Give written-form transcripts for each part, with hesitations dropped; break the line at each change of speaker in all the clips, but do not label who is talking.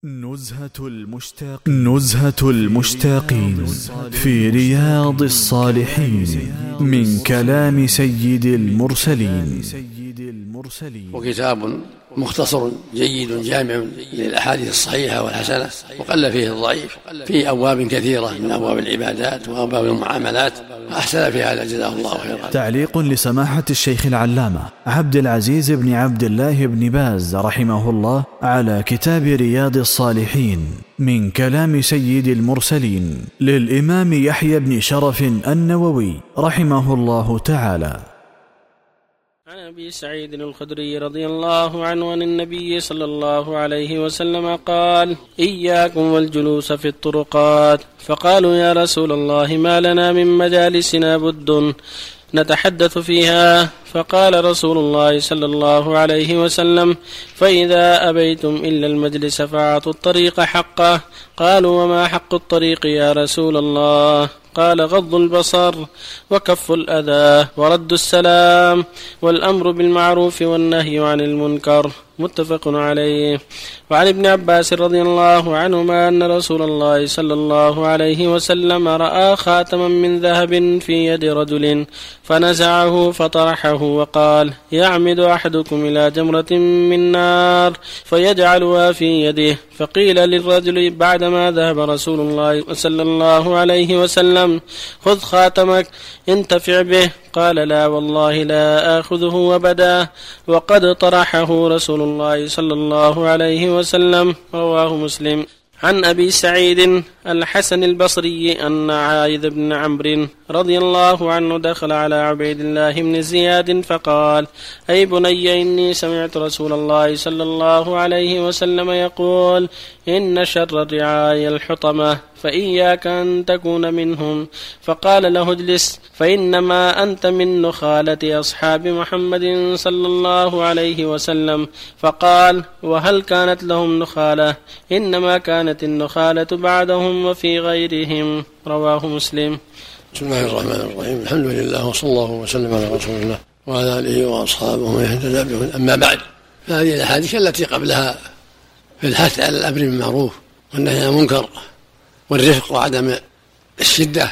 نزهة المشتاقين في رياض الصالحين من كلام سيد المرسلين.
وكتاب مختصر جيد جامع للأحاديث الصحيحة والحسنة، وقل فيه الضعيف، في أبواب كثيرة من أبواب العبادات وأبواب المعاملات، أحسن في هذا جزاه الله خيرا.
تعليق لسماحة الشيخ العلامة عبد العزيز بن عبد الله بن باز رحمه الله على كتاب رياض الصالحين من كلام سيد المرسلين للإمام يحيى بن شرف النووي رحمه الله تعالى.
عن أبي سعيد الخدري رضي الله عنه عن النبي صلى الله عليه وسلم قال: إياكم والجلوس في الطرقات. فقالوا: يا رسول الله، ما لنا من مجالسنا بد نتحدث فيها. فقال رسول الله صلى الله عليه وسلم: فإذا أبيتم إلا المجلس فأعطوا الطريق حقه. قالوا: وما حق الطريق يا رسول الله؟ قال: غض البصر وكف الأذى ورد السلام والأمر بالمعروف والنهي عن المنكر. متفق عليه. وعن ابن عباس رضي الله عنهما أن رسول الله صلى الله عليه وسلم رأى خاتما من ذهب في يد رجل فنزعه فطرحه وقال: يعمد أحدكم إلى جمرة من نار فيجعلها في يده. فقيل للرجل بعدما ذهب رسول الله صلى الله عليه وسلم: خذ خاتمك انتفع به. قال: لا والله لا آخذه أبدا، وقد طرحه رسول الله صلى الله عليه وسلم. رواه مسلم. عن أبي سعيد الحسن البصري أن عايذ بن عمرو رضي الله عنه دخل على عبيد الله بن زياد فقال: أي بني، إني سمعت رسول الله صلى الله عليه وسلم يقول: إن شر الرعايا الحطمة، فإياك أن تكون منهم. فقال له: اجلس، فإنما أنت من نخالة أصحاب محمد صلى الله عليه وسلم. فقال: وهل كانت لهم نخالة؟ إنما كانت النخالة بعدهم وفي غيرهم. رواه مسلم.
بسم الله الرحمن الرحيم. الحمد لله وصلى الله وسلم على رسول الله وعلى آله وأصحابه ومن اهتدى بهداه. أما بعد، فهذه الأحاديث التي قبلها في الحث على الأمر بالمعروف والنهي عن المنكر والرفق وعدم الشدة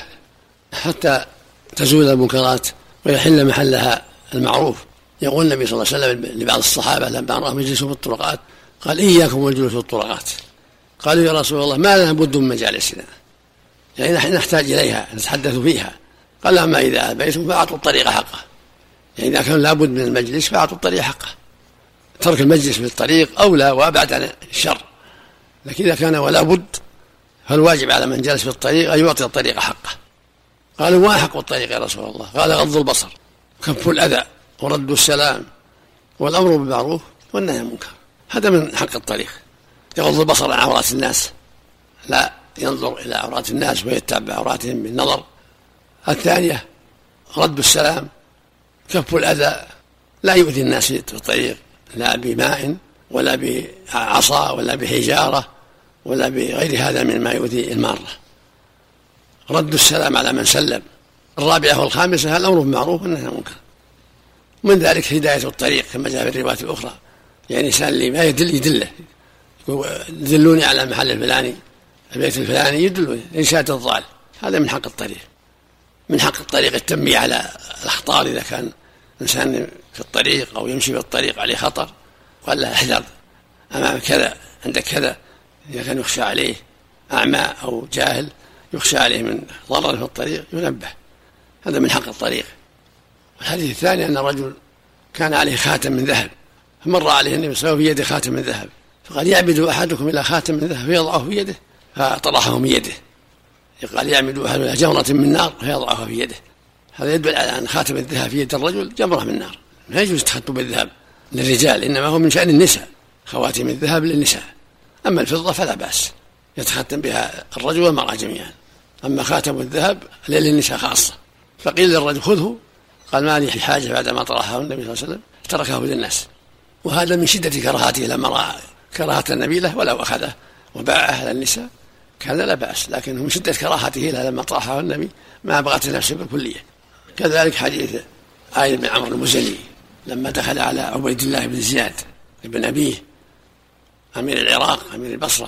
حتى تزول المنكرات ويحل محلها المعروف. يقول النبي صلى الله عليه وسلم لبعض الصحابة لما رأهم يجلسوا في الطرقات قال: إياكم والجلوس في الطرقات. قالوا: يا رسول الله، ما لنا بد من مجالسنا، يعني نحن نحتاج إليها نتحدث فيها. قال: أما إذا أبيتم فأعطوا الطريق حقه، يعني إذا كان لابد من المجلس فأعطوا الطريق حقه. ترك المجلس في الطريق أولى وأبعد عن الشر، لكن إذا كان ولا بد فالواجب على من جلس في الطريق أن يعطي الطريق حقه. قالوا: ما حق الطريق يا رسول الله؟ قال: غض البصر، كف الأذى، ورد السلام، والأمر بالمعروف والنهي عن المنكر. هذا من حق الطريق. يغض البصر عن عورات الناس، لا ينظر إلى عورات الناس ويتبع عوراتهم بالنظر. الثانية رد السلام، كف الأذى، لا يؤذي الناس في الطريق، لا بماء ولا بعصا ولا بحجارة ولا بغير هذا من ما يؤذي المارة. رد السلام على من سلم. الرابعة والخامسة الأمر بالمعروف والنهي عن المنكر. من ذلك هداية الطريق كما جاء في الروايات الأخرى، يعني إنسان اللي ما يدله، يدلوني على المحل الفلاني، البيت الفلاني، يدلوني إنشاد الضال. هذا من حق الطريق. من حق الطريق التنبيه على الأخطار إذا كان إنسان في الطريق أو يمشي في الطريق عليه خطر، قال له: احذر أمام كذا، عندك كذا. إذا كان يخشى عليه أعمى أو جاهل يخشى عليه من ضرر في الطريق ينبه. هذا من حق الطريق. والحديث الثاني أن الرجل كان عليه خاتم من ذهب، فمر عليه النبي صلى الله عليه وسلم في يده خاتم من ذهب، فقال: يعمد أحدكم إلى خاتم من ذهب فيضعه في يده، فطرحه من يده. قال: يعمد أحدكم إلى جمرة من نار فيضعها في يده. هذا يدل على أن خاتم الذهب في يد الرجل جمرة من نار. لا يجوز التختم بالذهب للرجال، إنما هو من شأن النساء، خواتم الذهب للنساء. أما الفضة فلا بأس يتختم بها الرجل والمرأة جميعا، أما خاتم الذهب للنساء خاصة. فقيل للرجل: خذه. قال: ما لي حاجة بعد ما طرحه النبي صلى الله عليه وسلم، تركه للناس. وهذا من شدة كراهته لما رأى كراهة النبي له ولو أخذه وباعه على النساء كان لا بأس، لكن من شدة كراهته له لما طرحه النبي ما بغت نفسه بالكلية. كذلك حديث عايذ بن عمرو المزني لما دخل على عبيد الله بن زياد بن أبيه أمير العراق أمير البصرة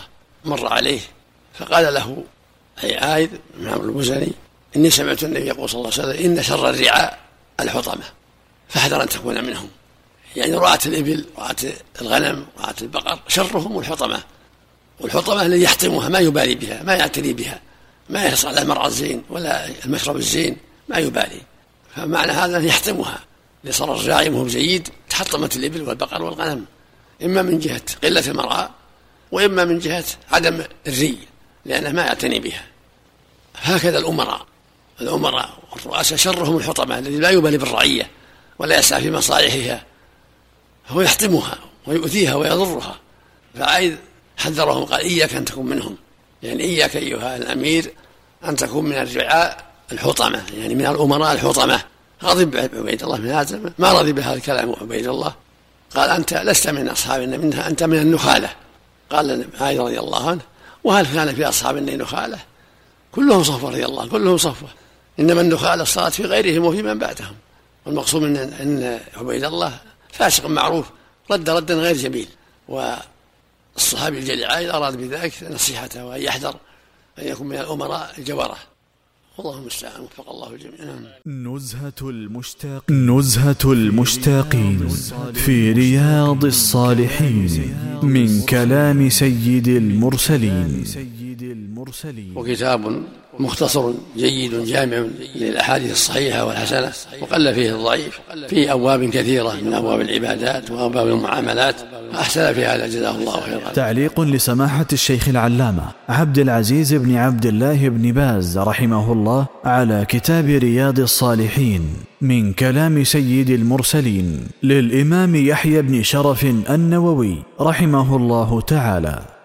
مر عليه فقال له أي عايد بن عمرو المزني: إني سمعت النبي يقول صلى الله عليه وسلم: إن شر الرعاء الحطمة، فاحذر أن تكون منهم. يعني رعاة الإبل، رعاة الغنم، رعاة البقر شرهم الحطمة، والحطمة الذي يحطمها ما يبالي بها، ما يعتني بها، ما يحرص على المرعى الزين ولا المشرب الزين، ما يبالي. فمعنى هذا يحطمها، لصار الراعي مهم جيد تحطمت الإبل والبقر والغنم، إما من جهة قلة المرعى وإما من جهة عدم الري لأنه ما يعتني بها. هكذا الأمراء والرؤساء شرهم الحطمة الذي لا يبالي بالرعية ولا يسعى في مصالحها، هو يحطمها ويؤذيها ويضرها. فعيد حذرهم قال: إياك أن تكون منهم، يعني إياك أيها الأمير أن تكون من الرعاء الحطمة، يعني من الأمراء الحطمة. غضب عبيد الله بن هازم، ما رضي بهذا الكلام عبيد الله، قال: أنت لست من أصحاب النبي، أنت من النخالة. قال عائشة رضي الله عنه: وهل كان في أصحاب النبي نخالة؟ كلهم صفوة رضي الله، كلهم صفوة، إنما النخالة صارت في غيرهم وفي من بعدهم. والمقصود أن عبيد الله فاسق معروف ردا غير جميل، والصحابي الجليل عائد أراد بذلك نصيحته وأن يحذر أن يكون من الأمراء الجورة. والله المستعان، وفق الله الجميع.
نزهة المشتاقين في رياض الصالحين من كلام سيد المرسلين.
وكتاب مختصر جيد جامع للأحاديث الصحيحة والحسنة، وقل فيه الضعيف، في أبواب كثيرة من أبواب العبادات وأبواب المعاملات، أحسن في هذا جزاه الله خيرا.
تعليق لسماحة الشيخ العلامة عبد العزيز بن عبد الله بن باز رحمه الله على كتاب رياض الصالحين من كلام سيد المرسلين للإمام يحيى بن شرف النووي رحمه الله تعالى.